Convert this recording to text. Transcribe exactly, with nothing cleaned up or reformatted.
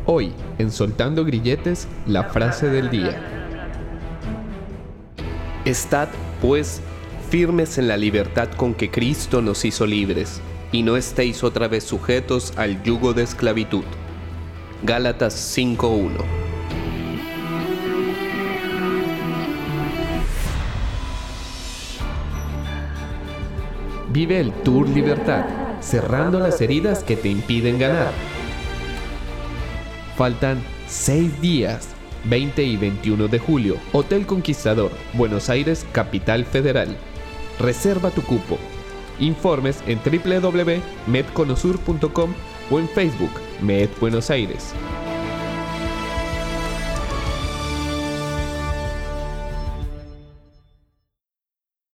Hoy, en Soltando Grilletes, la frase del día. Estad, pues, firmes en la libertad con que Cristo nos hizo libres, y no estéis otra vez sujetos al yugo de esclavitud. Gálatas cinco uno. Vive el Tour Libertad, cerrando las heridas que te impiden ganar. Faltan seis días, veinte y veintiuno de julio, Hotel Conquistador, Buenos Aires, Capital Federal. Reserva tu cupo. Informes en doble u doble u doble u punto medconosur punto com o en Facebook, Med Buenos Aires.